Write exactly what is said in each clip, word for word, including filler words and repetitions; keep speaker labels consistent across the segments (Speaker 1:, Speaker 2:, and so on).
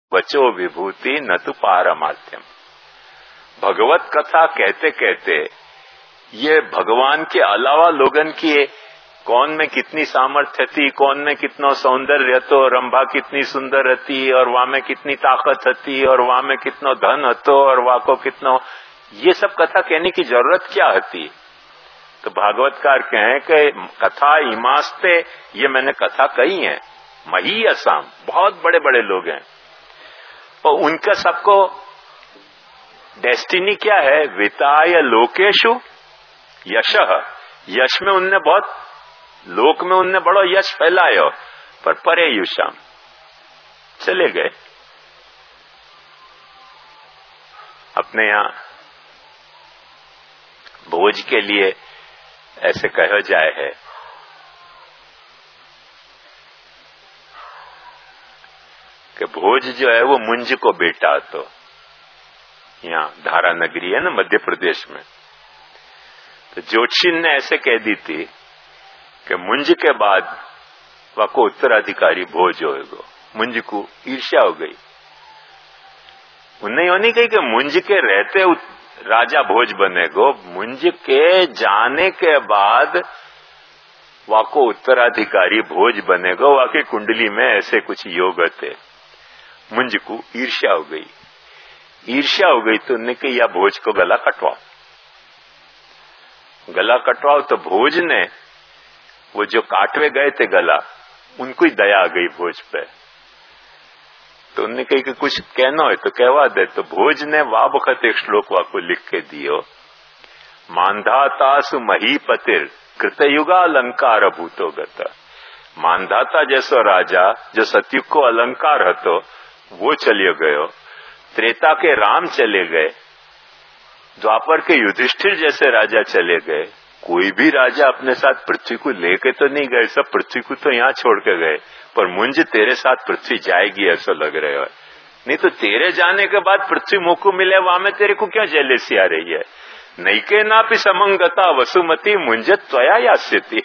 Speaker 1: वचो विभूति न तो पारमार्थ्यम। भगवत कथा कहते कहते ये भगवान के अलावा लोगन की कौन में कितनी सामर्थ्य थी, कौन में कितना सौंदर्य तो, रंभा कितनी सुंदर थी और वहां में कितनी ताकत थी और वहां में कितना धन हतो और वहां को कितना, ये सब कथा कहने की जरूरत क्या होती। तो भागवतकार कहें कि कथा इमास्ते, ये मैंने कथा कही है, मही असम, बहुत बड़े बड़े लोग हैं और उनका सबको डेस्टिनी क्या है, विताय लोकेशु यशः, यश में उनने बहुत, लोक में उनने बड़ो यश फैलायो, पर परे युषाम चले गए। अपने यहां भोज के लिए ऐसे कहा जाए है कि भोज जो है वो मुंज को बेटा, तो यहाँ धारा नगरी है ना मध्य प्रदेश में, तो ज्योतिषी ने ऐसे कह दी थी कि मुंज के बाद वाको उत्तराधिकारी भोज होएगो। मुंज को ईर्ष्या हो गई, उन्हें यो नहीं कही कि मुंज के रहते राजा भोज बनेगो, मुंज के जाने के बाद वाको उत्तराधिकारी भोज बनेगो, वाकी कुंडली में ऐसे कुछ योग थे। मुंज को ईर्ष्या हो गई, ईर्ष्या हो गई तो उन्हें कही या भोज को गला कटवाओ, गला कटवाओ। तो भोज ने वो जो काटवे गए थे गला, उनको ही दया आ गई भोज पे, तो उन्होंने कही कि कुछ कहना हो तो कहवा दे। तो भोज ने वाह बखत एक श्लोक वाको लिख के दियो, मानधातासु महीपतिर कृतयुगा अलंकार भूतो गत। मानधाता जैसो राजा जो सतयुग को अलंकार हतो वो चलियो गयो, त्रेता के राम चले गए, द्वापर के युधिष्ठिर जैसे राजा चले गए। कोई भी राजा अपने साथ पृथ्वी को लेके तो नहीं गए, सब पृथ्वी को तो यहाँ छोड़ के गए, पर मुंज तेरे साथ पृथ्वी जाएगी ऐसा लग रहा है। नहीं तो तेरे जाने के बाद पृथ्वी मुख को मिले, वहां में तेरे को क्या जेलेसी आ रही है। नैके ना भी समंगता वसुमती मुंज त्वया यास्यति।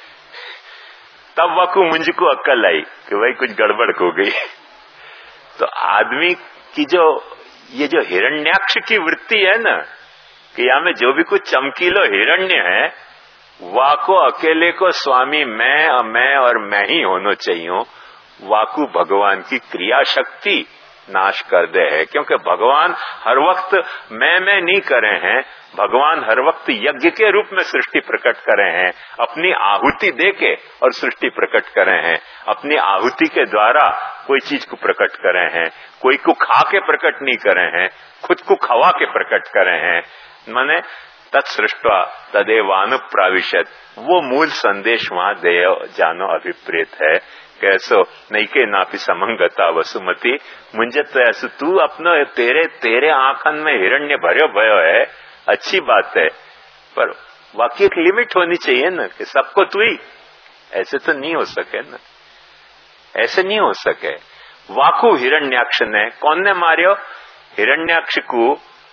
Speaker 1: तब वकु मुंज को अक्ल आई कि भाई कुछ गड़बड़ हो गई। तो आदमी की जो ये जो हिरण्याक्ष की वृत्ति है ना, कि यहाँ में जो भी कुछ चमकीलो हिरण्य है, वाको अकेले को स्वामी मैं मैं और मैं ही होना चाहिए, वाकु भगवान की क्रिया शक्ति नाश कर दे है। क्योंकि भगवान हर वक्त मैं मैं नहीं करे हैं, भगवान हर वक्त यज्ञ के रूप में सृष्टि प्रकट करे हैं, अपनी आहुति देके और सृष्टि प्रकट करे हैं, अपनी आहुति के द्वारा कोई चीज को प्रकट करे हैं, कोई को खा के प्रकट नहीं करे हैं, खुद को खवा के प्रकट करे हैं। माने तत्सृष्टवा तदेवानुप्राविशत, वो मूल संदेश वहां दे जानो अभिप्रेत है। कैसो नहीं के नापी समंगता वसुमती मुंजे तो ऐसो तू अपनो तेरे तेरे आंखन में हिरण्य भर्यो भयो है, अच्छी बात है, पर वाकई एक लिमिट होनी चाहिए ना कि सबको तू ही, ऐसे तो नहीं हो सके ना, ऐसे नहीं हो सके। वाकु हिरण्याक्ष ने कौन ने मारियो, हिरण्याक्ष को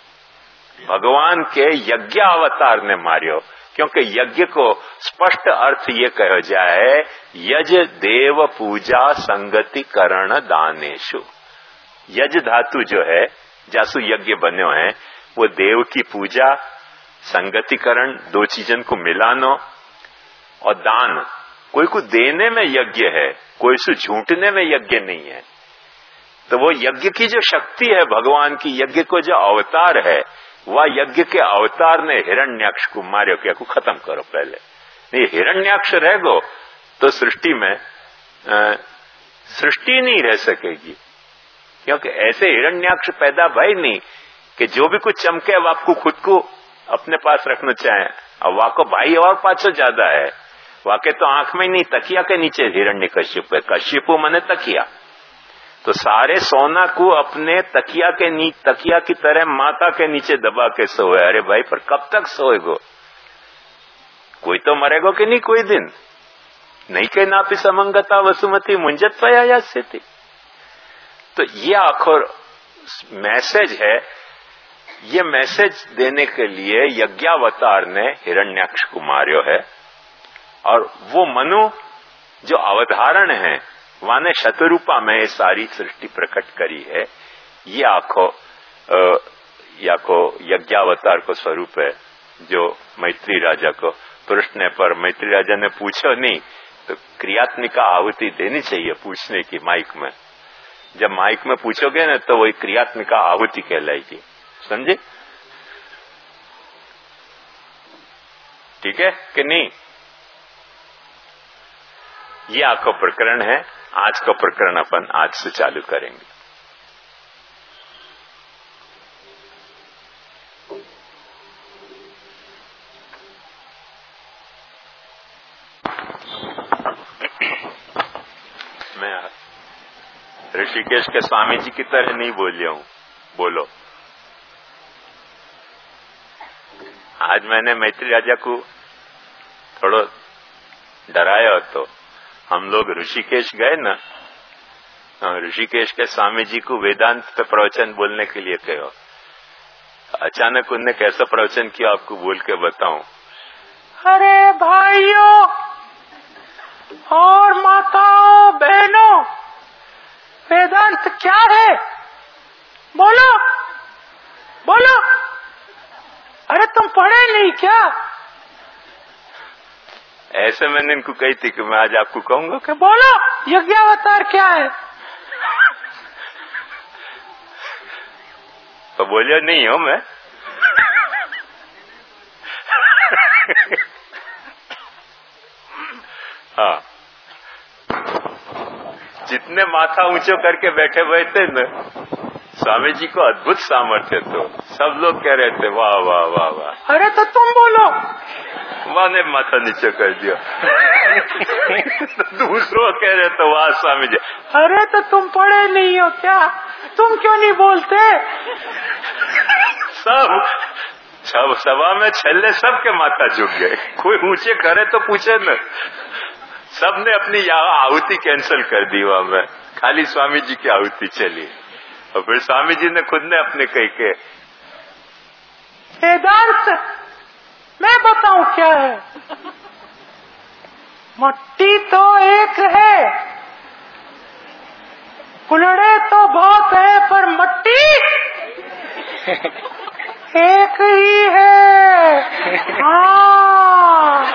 Speaker 1: भगवान के यज्ञ अवतार ने मारियो। क्योंकि यज्ञ को स्पष्ट अर्थ ये कहो जाए, यज देव पूजा संगति करण दानेशु। यज धातु जो है, जासु यज्ञ बन्यो है, वो देव की पूजा, संगतिकरण, दो चीजन को मिलानो, और दान। कोई को देने में यज्ञ है, कोई से झूठने में यज्ञ नहीं है। तो वो यज्ञ की जो शक्ति है भगवान की, यज्ञ को जो अवतार है, वह यज्ञ के अवतार ने हिरण्याक्ष को मार्यो, क्या को खत्म करो पहले। नहीं, हिरण्याक्ष रह गो तो सृष्टि में सृष्टि नहीं रह सकेगी। क्योंकि ऐसे हिरण्याक्ष पैदा भाई नहीं कि जो भी कुछ चमके अब आपको खुद को अपने पास रखना चाहे। अब वाको भाई और पाँच सौ ज्यादा है, वाके तो आंख में नहीं, तकिया के नीचे हिरण्य कश्यप है। कश्यपु मने तकिया, तो सारे सोना को अपने तकिया के नीचे, तकिया की तरह माता के नीचे दबा के सोए। अरे भाई, पर कब तक सोएगो? कोई तो मरेगो कि नहीं कोई दिन। नहीं के नापी समंगता वसुमती मुंजत त्वया यास्यति। तो ये आखिर मैसेज है, ये मैसेज देने के लिए यज्ञावतार ने हिरण्याक्ष को मार्यो है। और वो मनु जो अवधारण है, वाने शतरूपा में ये सारी सृष्टि प्रकट करी है। ये आखो याको यज्ञावतार को स्वरूप है जो मैत्री राजा को प्रश्न पर मैत्री राजा ने पूछो नहीं तो क्रियात्मिक आहुति देनी चाहिए पूछने की माइक में। जब माइक में पूछोगे ना तो वही क्रियात्मिक आहुति कहलाएगी, समझे? ठीक है कि नहीं? ये आपका प्रकरण है। आज का प्रकरण अपन आज से चालू करेंगे। मैं ऋषिकेश के स्वामी जी की तरह नहीं बोलिया हूं, बोलो। आज मैंने मैत्री राजा को थोड़ा डराया तो हम लोग ऋषिकेश गए ना, ऋषिकेश के स्वामी जी को वेदांत पे प्रवचन बोलने के लिए कहो। अचानक उनने कैसा प्रवचन किया आपको बोल के बताऊं।
Speaker 2: अरे भाइयों और माताओं बहनों, वेदांत क्या है? बोलो बोलो। अरे तुम पढ़े नहीं क्या?
Speaker 1: ऐसे मैंने इनको कही थी कि मैं आज आपको कहूंगा कि
Speaker 2: बोलो यज्ञावतार क्या है।
Speaker 1: तो बोलियो नहीं हो मैं। हाँ, जितने माथा ऊंचो करके बैठे हुए थे न, स्वामी जी को अद्भुत सामर्थ्य तो सब लोग कह रहे थे वाह वाह वाह वाह।
Speaker 2: अरे तो तुम बोलो।
Speaker 1: मैंने माथा नीचे कर दिया। दूसरों कह रहे तो वाह स्वामी जी।
Speaker 2: अरे तो तुम पढ़े नहीं हो क्या? तुम क्यों नहीं बोलते?
Speaker 1: सब सब सभा में छल्ले सबके माथा झुक गए। कोई ऊंचे करे तो पूछे न। सबने अपनी आहुति कैंसिल कर दी वहां में, खाली स्वामी जी की आहुति चली। और फिर स्वामी जी ने खुद ने अपने कही के
Speaker 2: वेदांत मैं बताऊं क्या है। मट्टी तो एक है, कुल्हड़े तो बहुत है, पर मट्टी एक ही है। हाँ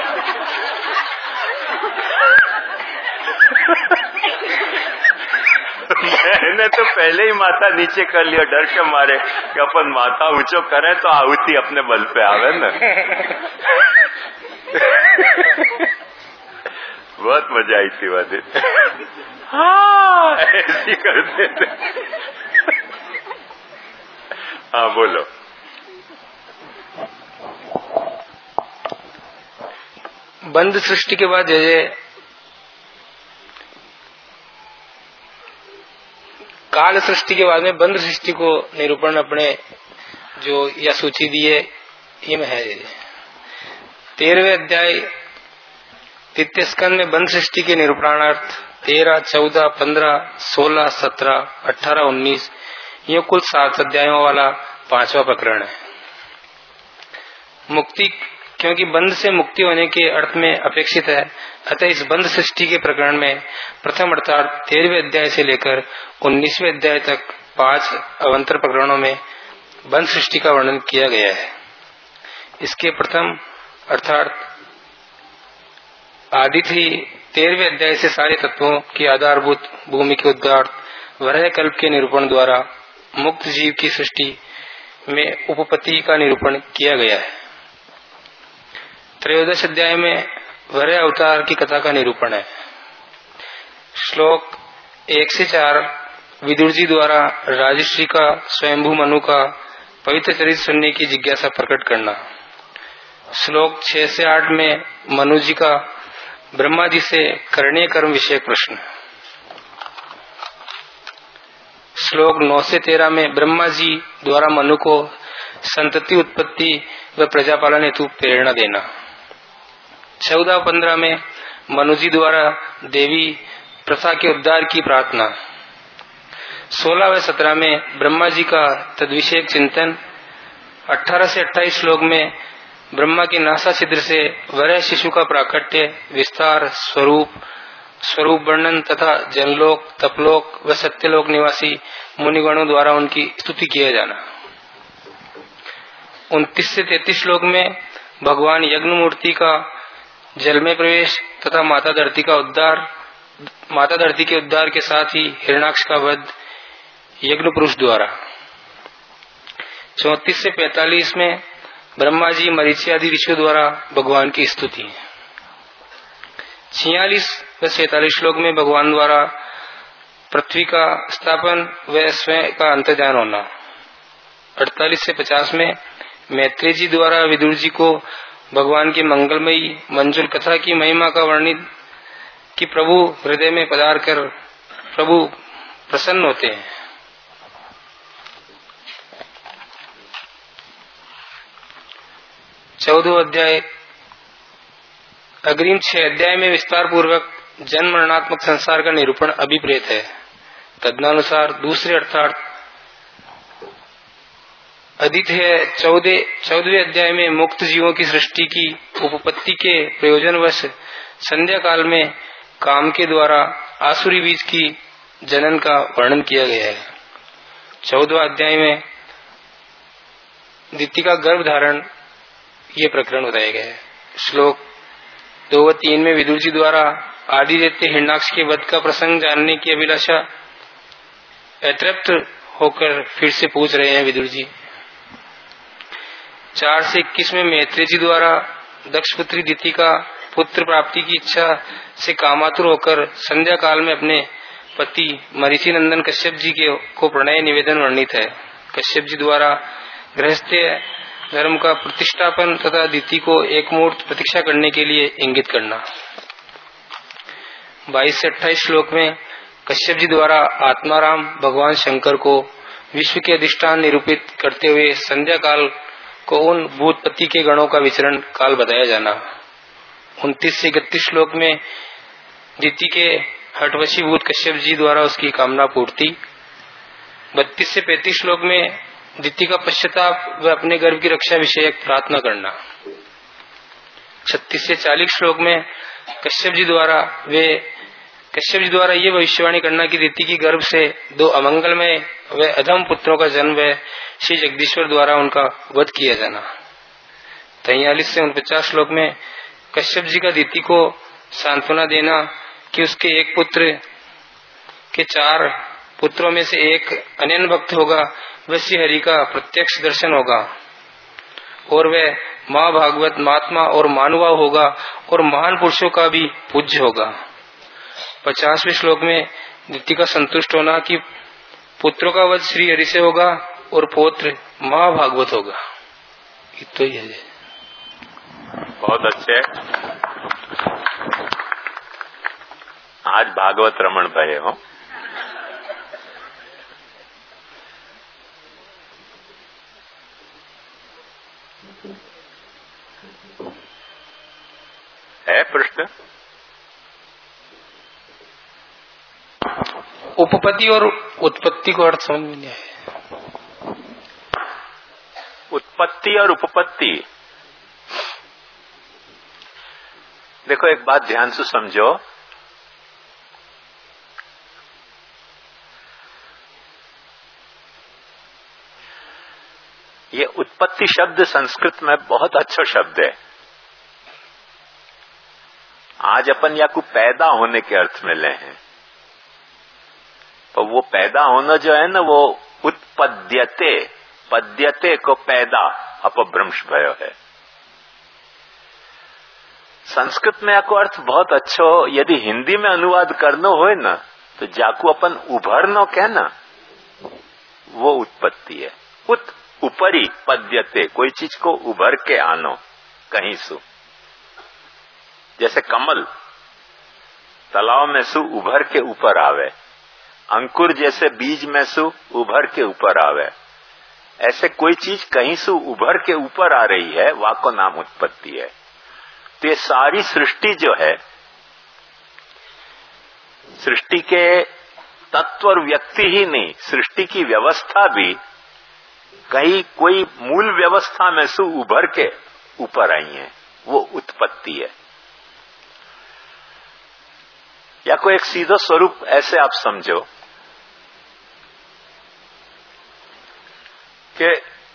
Speaker 1: मैंने तो पहले ही माथा नीचे कर लिया डर के मारे कि अपन माथा ऊंचो करें तो आहुति अपने बल पे आवे न। बहुत मजा आई थी वादे।
Speaker 2: हाँ
Speaker 1: ऐसी करते थे। हाँ बोलो।
Speaker 3: बंद सृष्टि के बाद जैसे काल सृष्टि के बाद में बंद सृष्टि को निरूपण अपने जो या सूची दी है ये में है। तेरहवें अध्याय तृतीय स्कंद में बंद सृष्टि के निरूपणार्थ तेरह, चौदह, पंद्रह, सोलह, सत्रह, अठारह, उन्नीस ये कुल सात अध्यायों वाला पांचवा प्रकरण है। मुक्ति क्योंकि बंध से मुक्ति होने के अर्थ में अपेक्षित है, अतः इस बंध सृष्टि के प्रकरण में प्रथम अर्थात तेरहवें अध्याय से लेकर उन्नीसवें अध्याय तक पांच अवंतर प्रकरणों में बंध सृष्टि का वर्णन किया गया है। इसके प्रथम अर्थात आदि थी तेरहवें अध्याय से सारे तत्वों की आधारभूत भूमि के उद्गार वरह कल्प के निरूपण द्वारा मुक्त जीव की सृष्टि में उपपत्ति का निरूपण किया गया है। त्रयोदश अध्याय में वरह अवतार की कथा का निरूपण है। श्लोक एक से चार विदुर जी द्वारा राजश्री का स्वयंभू मनु का पवित्र चरित्र सुनने की जिज्ञासा प्रकट करना। श्लोक छह से आठ में मनु जी का ब्रह्मा जी से करणीय कर्म विषयक प्रश्न। श्लोक नौ से तेरह में ब्रह्मा जी द्वारा मनु को संतति उत्पत्ति व प्रजापालन हेतु प्रेरणा देना। चौदह पंद्रह में मनु जी द्वारा देवी प्रथा के उद्धार की प्रार्थना। सोलह व सत्रह में ब्रह्मा जी का तद्विषयक चिंतन। अठारह से अट्ठाईस श्लोक में ब्रह्मा के नासा छिद्र से वरह शिशु का प्राकट्य, विस्तार, स्वरूप स्वरूप वर्णन तथा जनलोक, तपलोक व सत्यलोक निवासी मुनिगणों द्वारा उनकी स्तुति किया जाना। उनतीस से तैतीस श्लोक में भगवान यज्ञ मूर्ति का जल में प्रवेश तथा माता धरती का उद्धार, माता धरती के उद्धार के साथ ही हिरण्याक्ष का वध यज्ञ पुरुष द्वारा। चौतीस से पैंतालीस में ब्रह्मा जी, मरीचि आदि ऋषियों द्वारा भगवान की स्तुति। छियालीस व सैतालीस श्लोक में भगवान द्वारा पृथ्वी का स्थापन व स्वयं का अंतर्ध्यान होना। अड़तालीस से पचास में मैत्रेय जी द्वारा विदुर जी को भगवान की मंगलमयी मंजुल कथा की महिमा का वर्णित कि प्रभु हृदय में पधार कर प्रभु प्रसन्न होते हैं। चौदह अध्याय अग्रिम छह अध्याय में विस्तार पूर्वक जन्म मरणात्मक संसार का निरूपण अभिप्रेत है। तदनुसार दूसरे अर्थात अद्वितीय चौदह चौदहवें अध्याय में मुक्त जीवों की सृष्टि की उपपत्ति के प्रयोजनवश संध्या काल में काम के द्वारा आसुरी बीज की जनन का वर्णन किया गया है। चौदहवें अध्याय में दिति का गर्भ धारण ये प्रकरण बताया गया है। श्लोक दो व तीन में विदुर जी द्वारा आदि दैत्य हिरण्याक्ष के वध का प्रसंग जानने की अभिलाषा अतृप्त होकर फिर से पूछ रहे हैं विदुर जी। चार से इक्कीस में मैत्रेय जी द्वारा दक्ष पुत्री दिति का पुत्र प्राप्ति की इच्छा से कामातुर होकर संध्या काल में अपने पति मरीचि नंदन कश्यप जी के को प्रणय निवेदन वर्णित है। कश्यप जी द्वारा गृहस्थ्य धर्म का प्रतिष्ठापन तथा दिति को एकमूर्त प्रतीक्षा करने के लिए इंगित करना। बाईस से अट्ठाईस श्लोक में कश्यप जी द्वारा आत्माराम भगवान शंकर को विश्व के अधिष्ठान निरूपित करते हुए संध्या काल को उन भूतपति के गणों का विचरण काल बताया जाना। उनतीस से इकतीस श्लोक में दिति के हठवशीभूत कश्यप जी द्वारा उसकी कामना पूर्ति। बत्तीस से पैंतीस श्लोक में दिति का पश्चाताप व अपने गर्भ की रक्षा विषयक प्रार्थना करना। छत्तीस से चालीस श्लोक में कश्यप जी द्वारा वे कश्यप जी द्वारा ये भविष्यवाणी करना कि दिति की गर्भ से दो अमंगलमय व अधम पुत्रों का जन्म व श्री जगदीश्वर द्वारा उनका वध किया जाना। तैयालीस से उनपचास श्लोक में कश्यप जी का दिति को सांत्वना देना कि उसके एक पुत्र के चार पुत्रों में से एक अनन्य भक्त होगा, वह श्री हरि का प्रत्यक्ष दर्शन होगा और वह माँ भागवत महात्मा और मानुभाव होगा और महान पुरुषों का भी पूज्य होगा। पचासवें श्लोक में दिति का संतुष्ट होना कि पुत्रों का वध श्री हरि से होगा और पौत्र महाभागवत होगा। तो ही है।
Speaker 1: बहुत अच्छे। आज भागवत रमण भये हो। है प्रश्न?
Speaker 3: उपपत्ति और उत्पत्ति को अर्थ समझ में नहीं आया।
Speaker 1: उत्पत्ति और उपपत्ति, देखो एक बात ध्यान से समझो। ये उत्पत्ति शब्द संस्कृत में बहुत अच्छा शब्द है। आज अपन या को पैदा होने के अर्थ में ले हैं, तो वो पैदा होना जो है ना वो उत्पद्यते, पद्यते को पैदा अपभ्रंश भयो है। संस्कृत में आपको अर्थ बहुत अच्छा हो। यदि हिंदी में अनुवाद करना हो ना तो जाकू अपन उभरनो कहना वो उत्पत्ति है। उत ऊपरी पद्यते, कोई चीज को उभर के आनो कहीं सु, जैसे कमल तालाब में सु उभर के ऊपर आवे, अंकुर जैसे बीज में सु उभर के ऊपर आवे, ऐसे कोई चीज कहीं से उभर के ऊपर आ रही है, वा को नाम उत्पत्ति है। तो ये सारी सृष्टि जो है, सृष्टि के तत्व और व्यक्ति ही नहीं, सृष्टि की व्यवस्था भी कहीं कोई मूल व्यवस्था में से उभर के ऊपर आई है, वो उत्पत्ति है। या कोई एक सीधा स्वरूप ऐसे आप समझो कि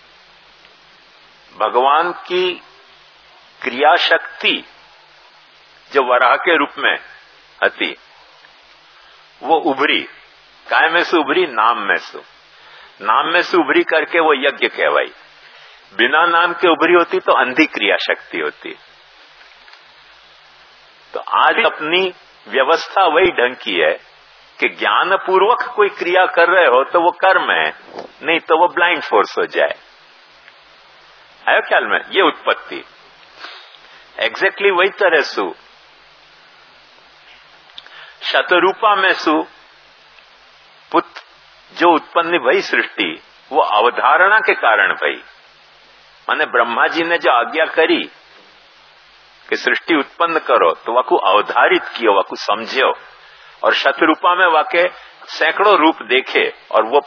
Speaker 1: भगवान की क्रिया शक्ति जो वराह के रूप में हती वो उभरी, काय में से उभरी? नाम में से। नाम में से उभरी करके वो यज्ञ कहवाई। बिना नाम के उभरी होती तो अंधी क्रिया शक्ति होती। तो आज अपनी व्यवस्था वही ढंग की है कि ज्ञान पूर्वक कोई क्रिया कर रहे हो तो वो कर्म है, नहीं तो वो ब्लाइंड फोर्स हो जाए। आयो ख्याल में? ये उत्पत्ति एग्जैक्टली वही तरह सु शतरूपा में सु पुत्र जो उत्पन्न भई सृष्टि वो अवधारणा के कारण भई। माने ब्रह्मा जी ने जो आज्ञा करी कि सृष्टि उत्पन्न करो तो वाकू अवधारित कियो, वाकू समझो, और शतरूपा में वाके सैकड़ों रूप देखे और वो